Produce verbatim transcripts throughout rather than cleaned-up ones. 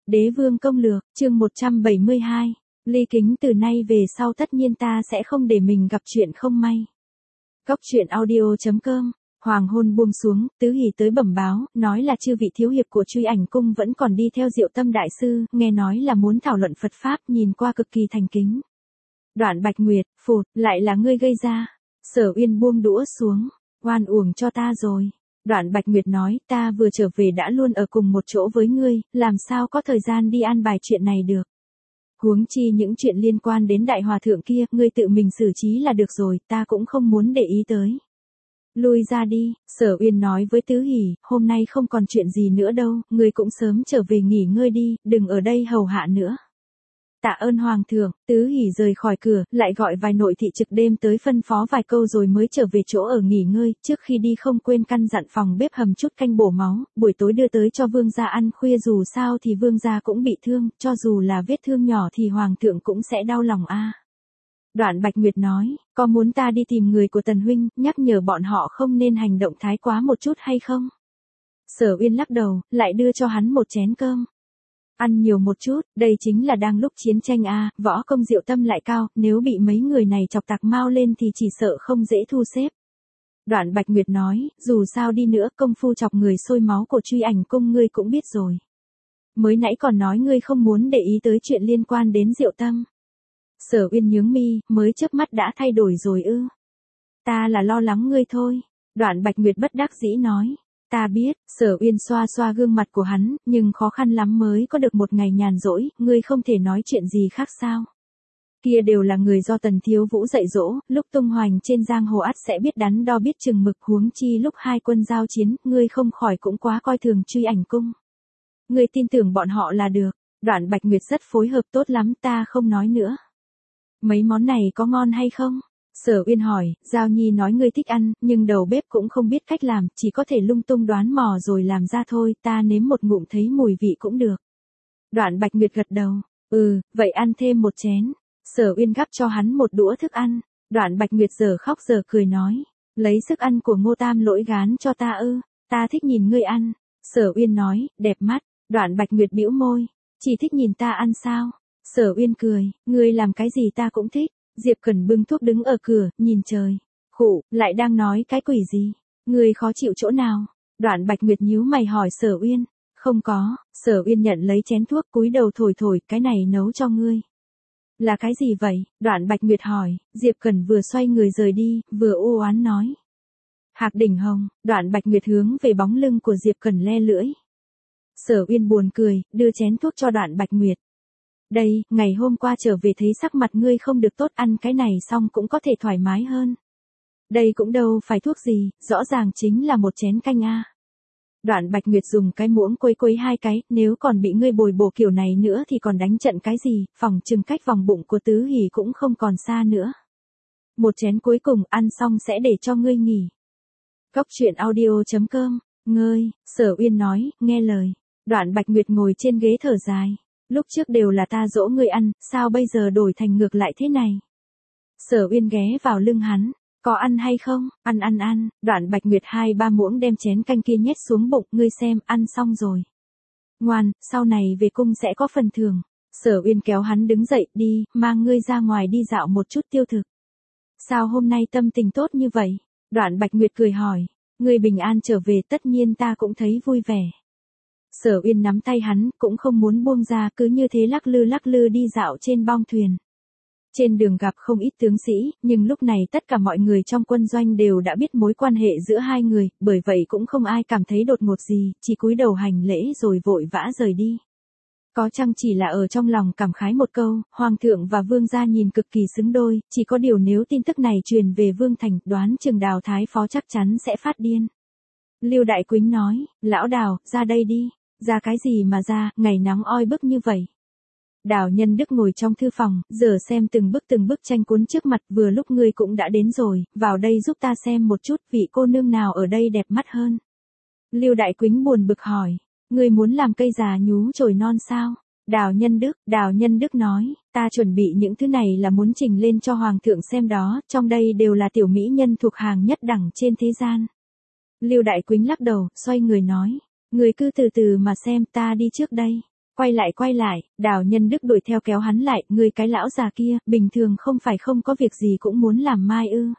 Đế vương công lược, chương một trăm bảy mươi hai. Ly Kính từ nay về sau tất nhiên ta sẽ không để mình gặp chuyện không may. Cóc truyện audio chấm com. Hoàng hôn buông xuống, Tứ Hỷ tới bẩm báo, nói là chư vị thiếu hiệp của Truy Ảnh cung vẫn còn đi theo Diệu Tâm đại sư, nghe nói là muốn thảo luận Phật pháp, nhìn qua cực kỳ thành kính. Đoạn Bạch Nguyệt, phụt, lại là ngươi gây ra. Sở Uyên buông đũa xuống, oan uổng cho ta rồi. Đoạn Bạch Nguyệt nói, ta vừa trở về đã luôn ở cùng một chỗ với ngươi, làm sao có thời gian đi an bài chuyện này được. Huống chi những chuyện liên quan đến đại hòa thượng kia, ngươi tự mình xử trí là được rồi, ta cũng không muốn để ý tới. Lui ra đi, Sở Uyên nói với Tứ Hỷ, hôm nay không còn chuyện gì nữa đâu, ngươi cũng sớm trở về nghỉ ngơi đi, đừng ở đây hầu hạ nữa. Tạ ơn Hoàng thượng. Tứ Hỷ rời khỏi cửa, lại gọi vài nội thị trực đêm tới phân phó vài câu rồi mới trở về chỗ ở nghỉ ngơi, trước khi đi không quên căn dặn phòng bếp hầm chút canh bổ máu, buổi tối đưa tới cho vương gia ăn khuya, dù sao thì vương gia cũng bị thương, cho dù là vết thương nhỏ thì Hoàng thượng cũng sẽ đau lòng a. À. Đoạn Bạch Nguyệt nói, có muốn ta đi tìm người của Tần huynh, nhắc nhở bọn họ không nên hành động thái quá một chút hay không? Sở Uyên lắc đầu, lại đưa cho hắn một chén cơm. Ăn nhiều một chút, đây chính là đang lúc chiến tranh a, à, võ công Diệu Tâm lại cao, nếu bị mấy người này chọc tạc mau lên thì chỉ sợ không dễ thu xếp. Đoạn Bạch Nguyệt nói, dù sao đi nữa, công phu chọc người sôi máu của Truy Ảnh cung ngươi cũng biết rồi. Mới nãy còn nói ngươi không muốn để ý tới chuyện liên quan đến Diệu Tâm. Sở Uyên nhướng mi, mới chớp mắt đã thay đổi rồi ư? Ta là lo lắng ngươi thôi. Đoạn Bạch Nguyệt bất đắc dĩ nói. Ta biết, Sở Uyên xoa xoa gương mặt của hắn, nhưng khó khăn lắm mới có được một ngày nhàn rỗi, ngươi không thể nói chuyện gì khác sao? Kia đều là người do Tần Thiếu Vũ dạy dỗ, lúc tung hoành trên giang hồ ắt sẽ biết đắn đo biết chừng mực, huống chi lúc hai quân giao chiến, ngươi không khỏi cũng quá coi thường Truy Ảnh cung. Ngươi tin tưởng bọn họ là được. Đoạn Bạch Nguyệt rất phối hợp, tốt lắm, ta không nói nữa. Mấy món này có ngon hay không? Sở Uyên hỏi, Giao Nhi nói ngươi thích ăn, nhưng đầu bếp cũng không biết cách làm, chỉ có thể lung tung đoán mò rồi làm ra thôi, ta nếm một ngụm thấy mùi vị cũng được. Đoạn Bạch Nguyệt gật đầu, ừ, vậy ăn thêm một chén. Sở Uyên gắp cho hắn một đũa thức ăn. Đoạn Bạch Nguyệt giờ khóc giờ cười nói, lấy sức ăn của Ngô Tam Lỗi gán cho ta ư, ta thích nhìn ngươi ăn. Sở Uyên nói, đẹp mắt. Đoạn Bạch Nguyệt bĩu môi, chỉ thích nhìn ta ăn sao? Sở Uyên cười, ngươi làm cái gì ta cũng thích. Diệp Cẩn bưng thuốc đứng ở cửa, nhìn trời. Khụ, lại đang nói cái quỷ gì? Ngươi khó chịu chỗ nào? Đoạn Bạch Nguyệt nhíu mày hỏi Sở Uyên. Không có. Sở Uyên nhận lấy chén thuốc, cúi đầu thổi thổi, cái này nấu cho ngươi. Là cái gì vậy? Đoạn Bạch Nguyệt hỏi. Diệp Cẩn vừa xoay người rời đi, vừa u oán nói. Hạc đỉnh hồng. Đoạn Bạch Nguyệt hướng về bóng lưng của Diệp Cẩn le lưỡi. Sở Uyên buồn cười, đưa chén thuốc cho Đoạn Bạch Nguyệt. Đây, ngày hôm qua trở về thấy sắc mặt ngươi không được tốt, ăn cái này xong cũng có thể thoải mái hơn. Đây cũng đâu phải thuốc gì, rõ ràng chính là một chén canh a. Đoạn Bạch Nguyệt dùng cái muỗng quấy quấy hai cái, nếu còn bị ngươi bồi bổ kiểu này nữa thì còn đánh trận cái gì, phòng chừng cách vòng bụng của Tứ Hỷ cũng không còn xa nữa. Một chén cuối cùng ăn xong sẽ để cho ngươi nghỉ. Cóc truyện audio chấm com, ngơi, Sở Uyên nói, nghe lời. Đoạn Bạch Nguyệt ngồi trên ghế thở dài. Lúc trước đều là ta dỗ ngươi ăn, sao bây giờ đổi thành ngược lại thế này? Sở Uyên ghé vào lưng hắn, có ăn hay không? Ăn ăn ăn. Đoạn Bạch Nguyệt hai ba muỗng đem chén canh kia nhét xuống bụng, ngươi xem, ăn xong rồi. Ngoan, sau này về cung sẽ có phần thưởng. Sở Uyên kéo hắn đứng dậy, đi, mang ngươi ra ngoài đi dạo một chút tiêu thực. Sao hôm nay tâm tình tốt như vậy? Đoạn Bạch Nguyệt cười hỏi, ngươi bình an trở về tất nhiên ta cũng thấy vui vẻ. Sở Uyên nắm tay hắn, cũng không muốn buông ra, cứ như thế lắc lư lắc lư đi dạo trên bong thuyền. Trên đường gặp không ít tướng sĩ, nhưng lúc này tất cả mọi người trong quân doanh đều đã biết mối quan hệ giữa hai người, bởi vậy cũng không ai cảm thấy đột ngột gì, chỉ cúi đầu hành lễ rồi vội vã rời đi. Có chăng chỉ là ở trong lòng cảm khái một câu, Hoàng thượng và Vương gia nhìn cực kỳ xứng đôi, chỉ có điều nếu tin tức này truyền về Vương Thành, đoán chừng Đào Thái Phó chắc chắn sẽ phát điên. Lưu Đại Quýnh nói, lão Đào, ra đây đi. Ra cái gì mà ra, ngày nắng oi bức như vậy. Đào Nhân Đức ngồi trong thư phòng, giờ xem từng bức từng bức tranh cuốn trước mặt, vừa lúc ngươi cũng đã đến rồi, vào đây giúp ta xem một chút, vị cô nương nào ở đây đẹp mắt hơn. Lưu Đại Quýnh buồn bực hỏi, ngươi muốn làm cây già nhú chồi non sao? Đào Nhân Đức, Đào Nhân Đức nói, ta chuẩn bị những thứ này là muốn trình lên cho Hoàng thượng xem đó, trong đây đều là tiểu mỹ nhân thuộc hàng nhất đẳng trên thế gian. Lưu Đại Quýnh lắc đầu, xoay người nói. Người cứ từ từ mà xem, ta đi trước đây. Quay lại quay lại, Đào Nhân Đức đuổi theo kéo hắn lại, ngươi cái lão già kia, bình thường không phải không có việc gì cũng muốn làm mai ư.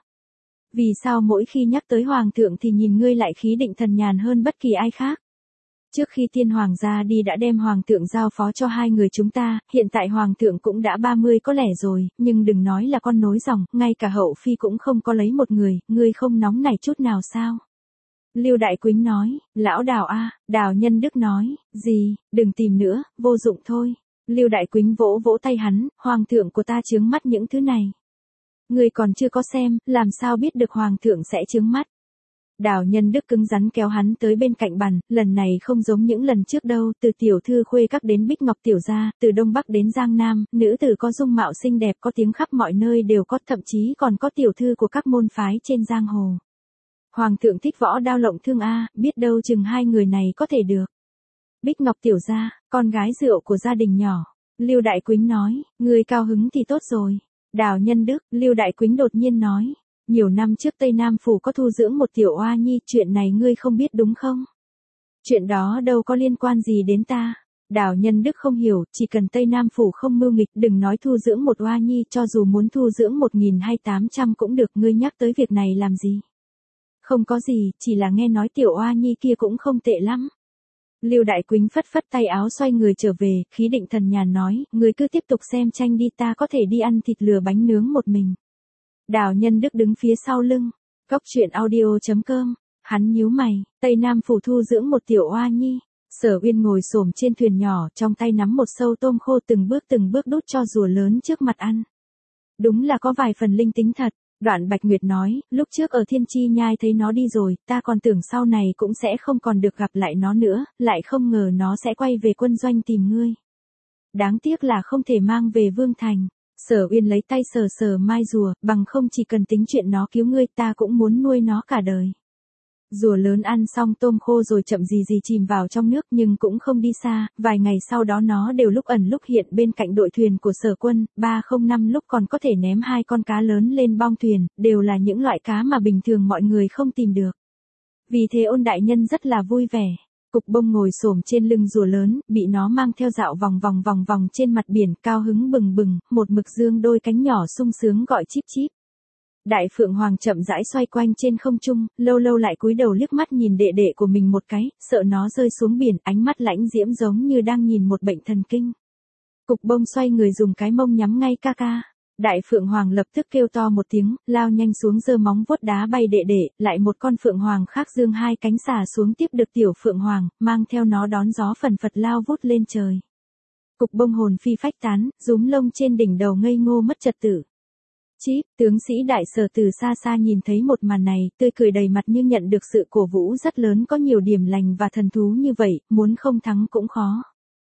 Vì sao mỗi khi nhắc tới hoàng thượng thì nhìn ngươi lại khí định thần nhàn hơn bất kỳ ai khác? Trước khi tiên hoàng ra đi đã đem hoàng thượng giao phó cho hai người chúng ta, hiện tại hoàng thượng cũng đã ba mươi có lẻ rồi, nhưng đừng nói là con nối dòng, ngay cả hậu phi cũng không có lấy một người, ngươi không nóng nảy chút nào sao? Lưu Đại Quýnh nói, lão Đào a, Đào Nhân Đức nói, gì, đừng tìm nữa, vô dụng thôi. Lưu Đại Quýnh vỗ vỗ tay hắn, hoàng thượng của ta chướng mắt những thứ này. Ngươi còn chưa có xem, làm sao biết được hoàng thượng sẽ chướng mắt. Đào Nhân Đức cứng rắn kéo hắn tới bên cạnh bàn, lần này không giống những lần trước đâu, từ tiểu thư khuê các đến Bích Ngọc tiểu gia, từ Đông Bắc đến Giang Nam, nữ tử có dung mạo xinh đẹp có tiếng khắp mọi nơi đều có, thậm chí còn có tiểu thư của các môn phái trên giang hồ. Hoàng thượng thích võ đao lộng thương a, biết đâu chừng hai người này có thể được. Bích Ngọc tiểu gia, con gái rượu của gia đình nhỏ. Lưu Đại Quýnh nói, ngươi cao hứng thì tốt rồi. Đào Nhân Đức, Lưu Đại Quýnh đột nhiên nói, nhiều năm trước Tây Nam Phủ có thu dưỡng một tiểu oa nhi, chuyện này ngươi không biết đúng không? Chuyện đó đâu có liên quan gì đến ta. Đào Nhân Đức không hiểu, chỉ cần Tây Nam Phủ không mưu nghịch, đừng nói thu dưỡng một oa nhi, cho dù muốn thu dưỡng một nghìn hay tám trăm cũng được, ngươi nhắc tới việc này làm gì? Không có gì, chỉ là nghe nói tiểu oa nhi kia cũng không tệ lắm. Lưu Đại Quýnh phất phất tay áo xoay người trở về, khí định thần nhàn nói, ngươi cứ tiếp tục xem tranh đi, ta có thể đi ăn thịt lừa bánh nướng một mình. Đào Nhân Đức đứng phía sau lưng. Góc truyện audio chấm com. Hắn nhíu mày, Tây Nam Phủ thu dưỡng một tiểu oa nhi. Sở Uyên ngồi xổm trên thuyền nhỏ, trong tay nắm một sâu tôm khô, từng bước từng bước đút cho rùa lớn trước mặt ăn. Đúng là có vài phần linh tính thật. Đoạn Bạch Nguyệt nói, lúc trước ở Thiên Chi Nhai thấy nó đi rồi, ta còn tưởng sau này cũng sẽ không còn được gặp lại nó nữa, lại không ngờ nó sẽ quay về quân doanh tìm ngươi. Đáng tiếc là không thể mang về Vương Thành. Sở Uyên lấy tay sờ sờ mai rùa, bằng không chỉ cần tính chuyện nó cứu ngươi, ta cũng muốn nuôi nó cả đời. Rùa lớn ăn xong tôm khô rồi chậm gì gì chìm vào trong nước, nhưng cũng không đi xa, vài ngày sau đó nó đều lúc ẩn lúc hiện bên cạnh đội thuyền của Sở Quân, ba không năm lúc còn có thể ném hai con cá lớn lên bong thuyền, đều là những loại cá mà bình thường mọi người không tìm được. Vì thế Ôn đại nhân rất là vui vẻ. Cục Bông ngồi xổm trên lưng rùa lớn, bị nó mang theo dạo vòng vòng vòng vòng trên mặt biển, cao hứng bừng bừng, một mực dương đôi cánh nhỏ sung sướng gọi chíp chíp. Đại Phượng Hoàng chậm rãi xoay quanh trên không trung, lâu lâu lại cúi đầu liếc mắt nhìn đệ đệ của mình một cái, sợ nó rơi xuống biển, ánh mắt lãnh diễm giống như đang nhìn một bệnh thần kinh. Cục Bông xoay người dùng cái mông nhắm ngay ca ca. Đại Phượng Hoàng lập tức kêu to một tiếng, lao nhanh xuống giơ móng vuốt đá bay đệ đệ, lại một con Phượng Hoàng khác dương hai cánh xà xuống tiếp được tiểu Phượng Hoàng, mang theo nó đón gió phần phật lao vút lên trời. Cục Bông hồn phi phách tán, rúm lông trên đỉnh đầu ngây ngô mất trật tự. Chíp, tướng sĩ Đại Sở từ xa xa nhìn thấy một màn này, tươi cười đầy mặt như nhận được sự cổ vũ rất lớn, có nhiều điểm lành và thần thú như vậy, muốn không thắng cũng khó.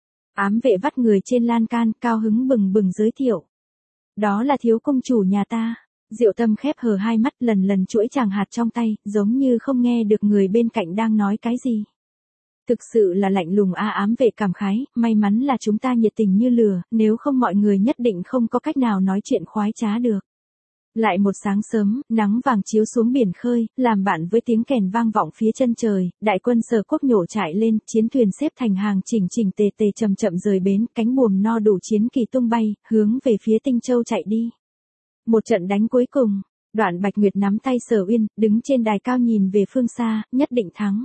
Ám vệ vắt người trên lan can, cao hứng bừng bừng giới thiệu. Đó là thiếu công chủ nhà ta. Diệu Tâm khép hờ hai mắt, lần lần chuỗi tràng hạt trong tay, giống như không nghe được người bên cạnh đang nói cái gì. Thực sự là lạnh lùng a. Ám vệ cảm khái, may mắn là chúng ta nhiệt tình như lửa, nếu không mọi người nhất định không có cách nào nói chuyện khoái trá được. Lại một sáng sớm, nắng vàng chiếu xuống biển khơi, làm bạn với tiếng kèn vang vọng phía chân trời, đại quân Sở Quốc nhổ trại lên, chiến thuyền xếp thành hàng chỉnh chỉnh tề tề chậm chậm rời bến, cánh buồm no đủ chiến kỳ tung bay, hướng về phía Tinh Châu chạy đi. Một trận đánh cuối cùng, Đoạn Bạch Nguyệt nắm tay Sở Uyên, đứng trên đài cao nhìn về phương xa, nhất định thắng.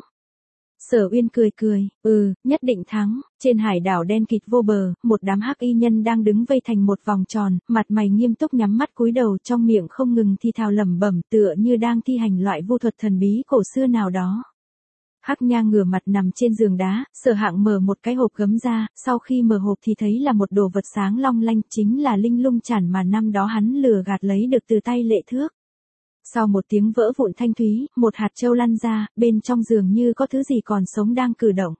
Sở Uyên cười cười, ừ, nhất định thắng. Trên hải đảo đen kịt vô bờ, một đám hắc y nhân đang đứng vây thành một vòng tròn, mặt mày nghiêm túc nhắm mắt cúi đầu, trong miệng không ngừng thi thào lẩm bẩm, tựa như đang thi hành loại vu thuật thần bí cổ xưa nào đó. Hắc Nha ngửa mặt nằm trên giường đá, Sở Hạng mở một cái hộp gấm ra, sau khi mở hộp thì thấy là một đồ vật sáng long lanh, chính là linh lung chản mà năm đó hắn lừa gạt lấy được từ tay Lệ Thước. Sau một tiếng vỡ vụn thanh thúy, một hạt châu lăn ra, bên trong dường như có thứ gì còn sống đang cử động.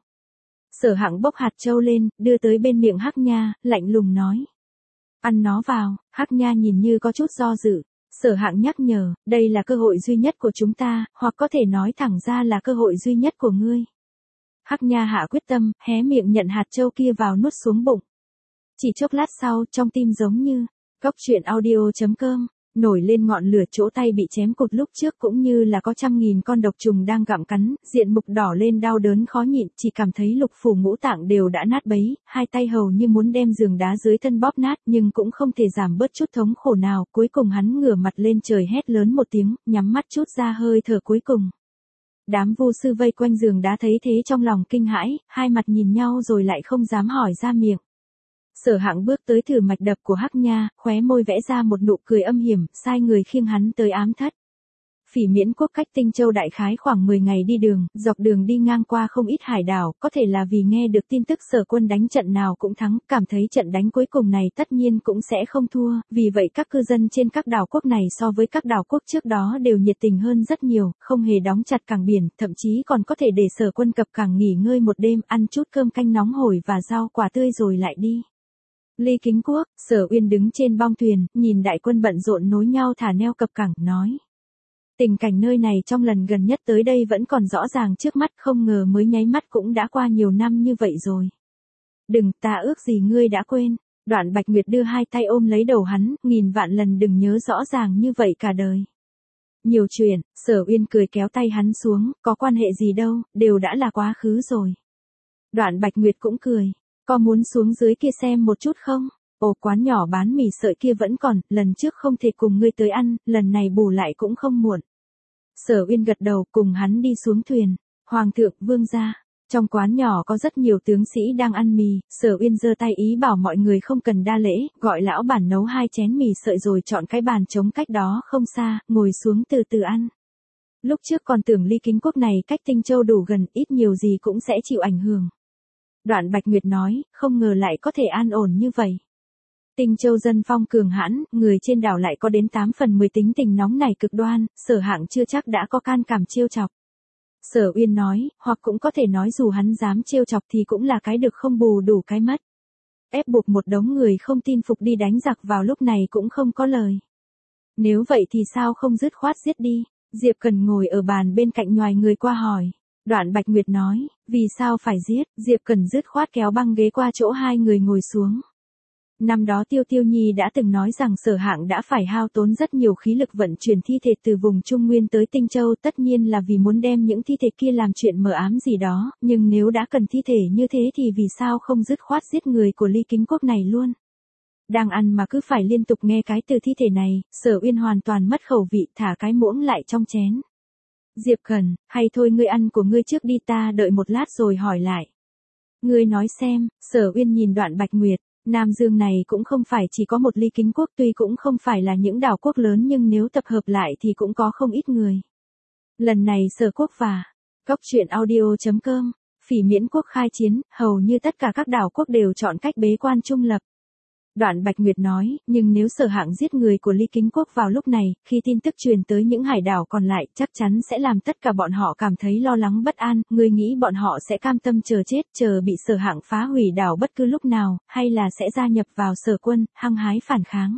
Sở Hạng bốc hạt châu lên, đưa tới bên miệng Hắc Nha, lạnh lùng nói. Ăn nó vào. Hắc Nha nhìn như có chút do dự. Sở Hạng nhắc nhở, đây là cơ hội duy nhất của chúng ta, hoặc có thể nói thẳng ra là cơ hội duy nhất của ngươi. Hắc Nha hạ quyết tâm, hé miệng nhận hạt châu kia vào nuốt xuống bụng. Chỉ chốc lát sau, trong tim giống như, góc truyện audio chấm com Nổi lên ngọn lửa chỗ tay bị chém cụt lúc trước cũng như là có trăm nghìn con độc trùng đang gặm cắn, diện mục đỏ lên đau đớn khó nhịn, chỉ cảm thấy lục phủ ngũ tạng đều đã nát bấy, hai tay hầu như muốn đem giường đá dưới thân bóp nát nhưng cũng không thể giảm bớt chút thống khổ nào, cuối cùng hắn ngửa mặt lên trời hét lớn một tiếng, nhắm mắt chút ra hơi thở cuối cùng. Đám vu sư vây quanh giường đá thấy thế trong lòng kinh hãi, hai mặt nhìn nhau rồi lại không dám hỏi ra miệng. Sở Hạng bước tới thử mạch đập của Hắc Nha, khóe môi vẽ ra một nụ cười âm hiểm, sai người khiêng hắn tới ám thất. Phỉ Miễn quốc cách Tinh Châu đại khái khoảng mười ngày đi đường, dọc đường đi ngang qua không ít hải đảo, có thể là vì nghe được tin tức Sở quân đánh trận nào cũng thắng, cảm thấy trận đánh cuối cùng này tất nhiên cũng sẽ không thua, vì vậy các cư dân trên các đảo quốc này so với các đảo quốc trước đó đều nhiệt tình hơn rất nhiều, không hề đóng chặt cảng biển, thậm chí còn có thể để Sở quân cập cảng nghỉ ngơi một đêm, ăn chút cơm canh nóng hổi và rau quả tươi rồi lại đi. Ly Kính Quốc, Sở Uyên đứng trên bong thuyền, nhìn đại quân bận rộn nối nhau thả neo cập cảng, nói. Tình cảnh nơi này trong lần gần nhất tới đây vẫn còn rõ ràng trước mắt, không ngờ mới nháy mắt cũng đã qua nhiều năm như vậy rồi. Đừng, ta ước gì ngươi đã quên. Đoạn Bạch Nguyệt đưa hai tay ôm lấy đầu hắn, nghìn vạn lần đừng nhớ rõ ràng như vậy cả đời. Nhiều chuyện, Sở Uyên cười kéo tay hắn xuống, có quan hệ gì đâu, đều đã là quá khứ rồi. Đoạn Bạch Nguyệt cũng cười. Có muốn xuống dưới kia xem một chút không? Ồ, quán nhỏ bán mì sợi kia vẫn còn, lần trước không thể cùng ngươi tới ăn, lần này bù lại cũng không muộn. Sở Uyên gật đầu, cùng hắn đi xuống thuyền. Hoàng thượng, vương gia. Trong quán nhỏ có rất nhiều tướng sĩ đang ăn mì, Sở Uyên giơ tay ý bảo mọi người không cần đa lễ, gọi lão bản nấu hai chén mì sợi rồi chọn cái bàn trống cách đó không xa, ngồi xuống từ từ ăn. Lúc trước còn tưởng Ly Kính Quốc này cách Tinh Châu đủ gần, ít nhiều gì cũng sẽ chịu ảnh hưởng. Đoạn Bạch Nguyệt nói, không ngờ lại có thể an ổn như vậy. Tinh Châu dân phong cường hãn, người trên đảo lại có đến tám phần mười tính tình nóng nảy cực đoan, Sở Hạng chưa chắc đã có can cảm trêu chọc. Sở Uyên nói, hoặc cũng có thể nói dù hắn dám trêu chọc thì cũng là cái được không bù đủ cái mất. Ép buộc một đống người không tin phục đi đánh giặc vào lúc này cũng không có lời. Nếu vậy thì sao không dứt khoát giết đi? Diệp Cần ngồi ở bàn bên cạnh nhoài người qua hỏi. Đoạn Bạch Nguyệt nói, vì sao phải giết? Diệp Cần dứt khoát kéo băng ghế qua chỗ hai người ngồi xuống. Năm đó Tiêu Tiêu Nhi đã từng nói rằng Sở Hạng đã phải hao tốn rất nhiều khí lực vận chuyển thi thể từ vùng Trung Nguyên tới Tinh Châu, tất nhiên là vì muốn đem những thi thể kia làm chuyện mờ ám gì đó, nhưng nếu đã cần thi thể như thế thì vì sao không dứt khoát giết người của Ly Kính Quốc này luôn? Đang ăn mà cứ phải liên tục nghe cái từ thi thể này, Sở Uyên hoàn toàn mất khẩu vị, thả cái muỗng lại trong chén. Diệp Cần, hay thôi ngươi ăn của ngươi trước đi, ta đợi một lát rồi hỏi lại. Ngươi nói xem, Sở Uyên nhìn Đoạn Bạch Nguyệt, Nam Dương này cũng không phải chỉ có một Ly Kính Quốc, tuy cũng không phải là những đảo quốc lớn nhưng nếu tập hợp lại thì cũng có không ít người. Lần này Sở Quốc và Cóc truyện audio chấm com, Phỉ Miễn Quốc khai chiến, hầu như tất cả các đảo quốc đều chọn cách bế quan trung lập. Đoạn Bạch Nguyệt nói, nhưng nếu Sở Hạng giết người của Ly Kính Quốc vào lúc này, khi tin tức truyền tới những hải đảo còn lại, chắc chắn sẽ làm tất cả bọn họ cảm thấy lo lắng bất an, ngươi nghĩ bọn họ sẽ cam tâm chờ chết, chờ bị Sở Hạng phá hủy đảo bất cứ lúc nào, hay là sẽ gia nhập vào Sở quân, hăng hái phản kháng.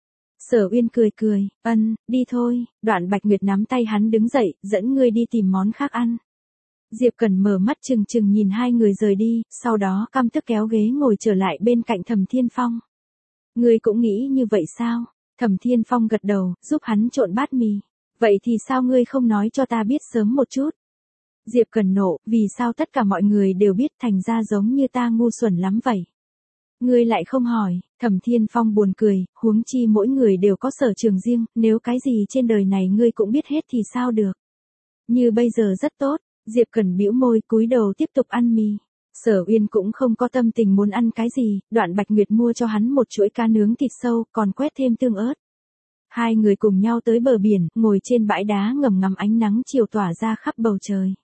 Sở Uyên cười cười, ân, đi thôi. Đoạn Bạch Nguyệt nắm tay hắn đứng dậy, dẫn ngươi đi tìm món khác ăn. Diệp Cần mở mắt trừng trừng nhìn hai người rời đi, sau đó căm tức kéo ghế ngồi trở lại bên cạnh Thẩm Thiên Phong. Ngươi cũng nghĩ như vậy sao? Thẩm Thiên Phong gật đầu, giúp hắn trộn bát mì. Vậy thì sao ngươi không nói cho ta biết sớm một chút? Diệp Cần nộ, vì sao tất cả mọi người đều biết, thành ra giống như ta ngu xuẩn lắm vậy? Ngươi lại không hỏi. Thẩm Thiên Phong buồn cười, huống chi mỗi người đều có sở trường riêng, nếu cái gì trên đời này ngươi cũng biết hết thì sao được? Như bây giờ rất tốt. Diệp Cần bĩu môi, cúi đầu tiếp tục ăn mì. Sở Uyên cũng không có tâm tình muốn ăn cái gì, Đoạn Bạch Nguyệt mua cho hắn một chuỗi cá nướng thịt sâu, còn quét thêm tương ớt. Hai người cùng nhau tới bờ biển, ngồi trên bãi đá ngầm ngắm ánh nắng chiều tỏa ra khắp bầu trời.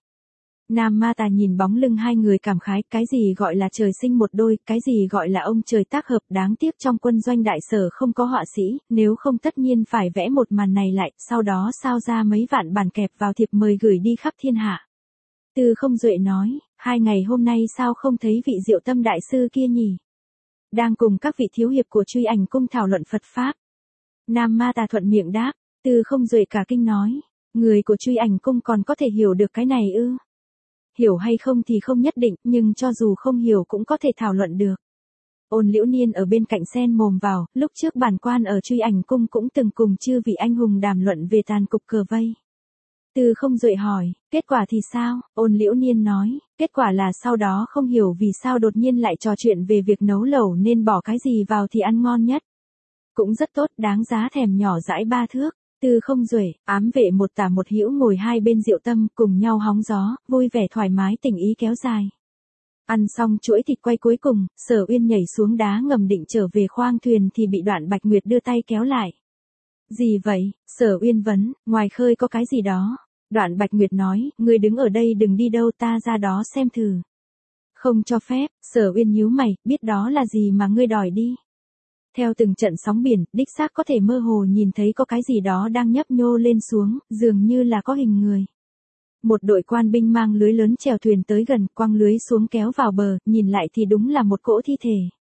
Nam Ma Tà nhìn bóng lưng hai người cảm khái, cái gì gọi là trời sinh một đôi, cái gì gọi là ông trời tác hợp, đáng tiếc trong quân doanh đại sở không có họa sĩ, nếu không tất nhiên phải vẽ một màn này lại, sau đó sao ra mấy vạn bản kẹp vào thiệp mời gửi đi khắp thiên hạ. Từ Không Duệ nói, hai ngày hôm nay sao không thấy vị Diệu Tâm đại sư kia nhỉ? Đang cùng các vị thiếu hiệp của Truy Ảnh cung thảo luận Phật Pháp. Nam Ma Tà thuận miệng đáp, Từ Không Duệ cả kinh nói, người của Truy Ảnh cung còn có thể hiểu được cái này ư? Hiểu hay không thì không nhất định, nhưng cho dù không hiểu cũng có thể thảo luận được. Ôn Liễu Niên ở bên cạnh xen mồm vào, lúc trước bản quan ở Truy Ảnh cung cũng từng cùng chư vị anh hùng đàm luận về tàn cục cờ vây. Từ Không Duệ hỏi, kết quả thì sao? Ôn Liễu Niên nói, kết quả là sau đó không hiểu vì sao đột nhiên lại trò chuyện về việc nấu lẩu nên bỏ cái gì vào thì ăn ngon nhất. Cũng rất tốt, đáng giá thèm nhỏ dãi ba thước. Từ Không Duệ, ám vệ một tả một hữu ngồi hai bên rượu tâm cùng nhau hóng gió, vui vẻ thoải mái tình ý kéo dài. Ăn xong chuỗi thịt quay cuối cùng, Sở Uyên nhảy xuống đá ngầm định trở về khoang thuyền thì bị Đoạn Bạch Nguyệt đưa tay kéo lại. Gì vậy? Sở Uyên vấn, ngoài khơi có cái gì đó. Đoạn Bạch Nguyệt nói, ngươi đứng ở đây đừng đi đâu, ta ra đó xem thử. Không cho phép. Sở Uyên nhíu mày, biết đó là gì mà ngươi đòi đi. Theo từng trận sóng biển, đích xác có thể mơ hồ nhìn thấy có cái gì đó đang nhấp nhô lên xuống, dường như là có hình người. Một đội quan binh mang lưới lớn chèo thuyền tới gần, quăng lưới xuống kéo vào bờ, nhìn lại thì đúng là một cỗ thi thể.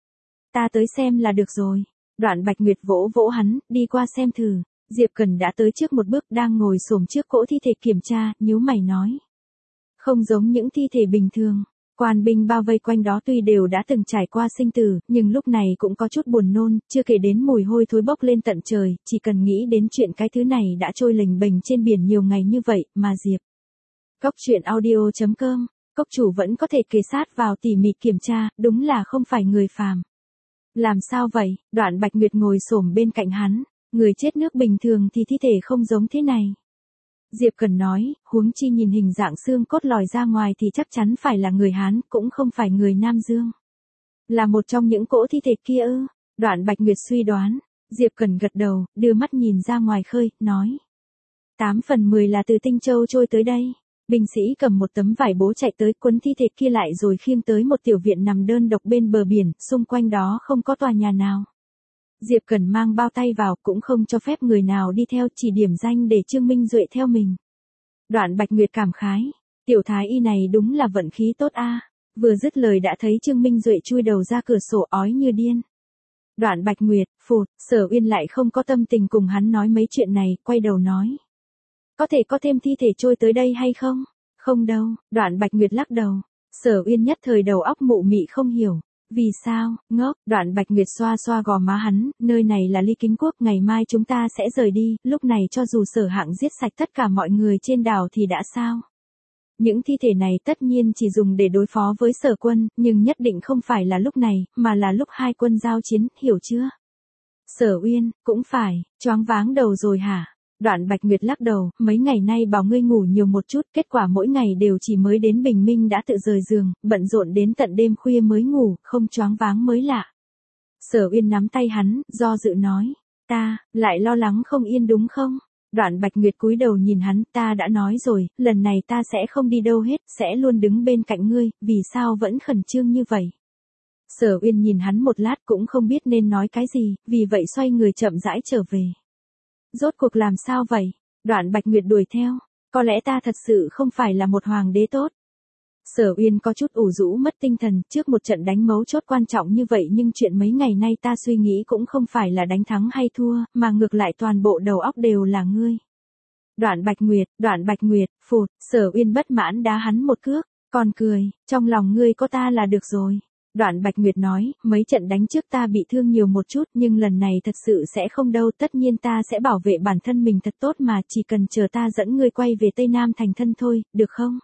Ta tới xem là được rồi. Đoạn Bạch Nguyệt vỗ vỗ hắn, đi qua xem thử. Diệp Cần đã tới trước một bước, đang ngồi xổm trước cỗ thi thể kiểm tra, nhíu mày nói. Không giống những thi thể bình thường. Quan binh bao vây quanh đó tuy đều đã từng trải qua sinh tử, nhưng lúc này cũng có chút buồn nôn, chưa kể đến mùi hôi thối bốc lên tận trời, chỉ cần nghĩ đến chuyện cái thứ này đã trôi lềnh bềnh trên biển nhiều ngày như vậy, mà Diệp. Cốc truyện audio chấm com, cốc chủ vẫn có thể kề sát vào tỉ mỉ kiểm tra, đúng là không phải người phàm. Làm sao vậy? Đoạn Bạch Nguyệt ngồi xổm bên cạnh hắn, người chết nước bình thường thì thi thể không giống thế này. Diệp Cần nói, huống chi nhìn hình dạng xương cốt lòi ra ngoài thì chắc chắn phải là người Hán, cũng không phải người Nam Dương. Là một trong những cỗ thi thể kia ư? Đoạn Bạch Nguyệt suy đoán. Diệp Cần gật đầu, đưa mắt nhìn ra ngoài khơi, nói. Tám phần mười là từ Tinh Châu trôi tới đây. Binh sĩ cầm một tấm vải bố chạy tới, quấn thi thể kia lại rồi khiêng tới một tiểu viện nằm đơn độc bên bờ biển, xung quanh đó không có tòa nhà nào. Diệp Cần mang bao tay vào, cũng không cho phép người nào đi theo, chỉ điểm danh để Trương Minh Duệ theo mình. Đoạn Bạch Nguyệt cảm khái, tiểu thái y này đúng là vận khí tốt a. Vừa dứt lời đã thấy Trương Minh Duệ chui đầu ra cửa sổ ói như điên. Đoạn Bạch Nguyệt, phụt, Sở Uyên lại không có tâm tình cùng hắn nói mấy chuyện này, quay đầu nói. Có thể có thêm thi thể trôi tới đây hay không? Không đâu. Đoạn Bạch Nguyệt lắc đầu. Sở Uyên nhất thời đầu óc mụ mị không hiểu. Vì sao? Ngốc. Đoạn Bạch Nguyệt xoa xoa gò má hắn, nơi này là Ly Kính Quốc, ngày mai chúng ta sẽ rời đi, lúc này cho dù Sở Hạng giết sạch tất cả mọi người trên đảo thì đã sao? Những thi thể này tất nhiên chỉ dùng để đối phó với Sở quân, nhưng nhất định không phải là lúc này, mà là lúc hai quân giao chiến, hiểu chưa? Sở Uyên, cũng phải, choáng váng đầu rồi hả? Đoạn Bạch Nguyệt lắc đầu, mấy ngày nay bảo ngươi ngủ nhiều một chút, kết quả mỗi ngày đều chỉ mới đến bình minh đã tự rời giường, bận rộn đến tận đêm khuya mới ngủ, không choáng váng mới lạ. Sở Uyên nắm tay hắn, do dự nói, ta, lại lo lắng không yên đúng không? Đoạn Bạch Nguyệt cúi đầu nhìn hắn, ta đã nói rồi, lần này ta sẽ không đi đâu hết, sẽ luôn đứng bên cạnh ngươi, vì sao vẫn khẩn trương như vậy? Sở Uyên nhìn hắn một lát cũng không biết nên nói cái gì, vì vậy xoay người chậm rãi trở về. Rốt cuộc làm sao vậy? Đoạn Bạch Nguyệt đuổi theo. Có lẽ ta thật sự không phải là một hoàng đế tốt. Sở Uyên có chút ủ rũ mất tinh thần trước một trận đánh mấu chốt quan trọng như vậy, nhưng chuyện mấy ngày nay ta suy nghĩ cũng không phải là đánh thắng hay thua, mà ngược lại toàn bộ đầu óc đều là ngươi. Đoạn Bạch Nguyệt, Đoạn Bạch Nguyệt, phụt, Sở Uyên bất mãn đá hắn một cước, còn cười, trong lòng ngươi có ta là được rồi. Đoạn Bạch Nguyệt nói, mấy trận đánh trước ta bị thương nhiều một chút, nhưng lần này thật sự sẽ không đâu, tất nhiên ta sẽ bảo vệ bản thân mình thật tốt mà, chỉ cần chờ ta dẫn ngươi quay về Tây Nam thành thân thôi, được không?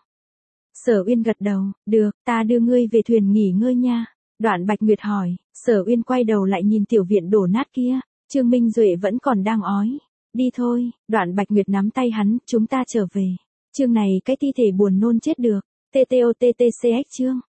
Sở Uyên gật đầu, được, ta đưa ngươi về thuyền nghỉ ngơi nha. Đoạn Bạch Nguyệt hỏi, Sở Uyên quay đầu lại nhìn tiểu viện đổ nát kia, Trương Minh Duệ vẫn còn đang ói. Đi thôi. Đoạn Bạch Nguyệt nắm tay hắn, chúng ta trở về. Chương này cái thi thể buồn nôn chết được. tê tê o tê tê xê ích chương.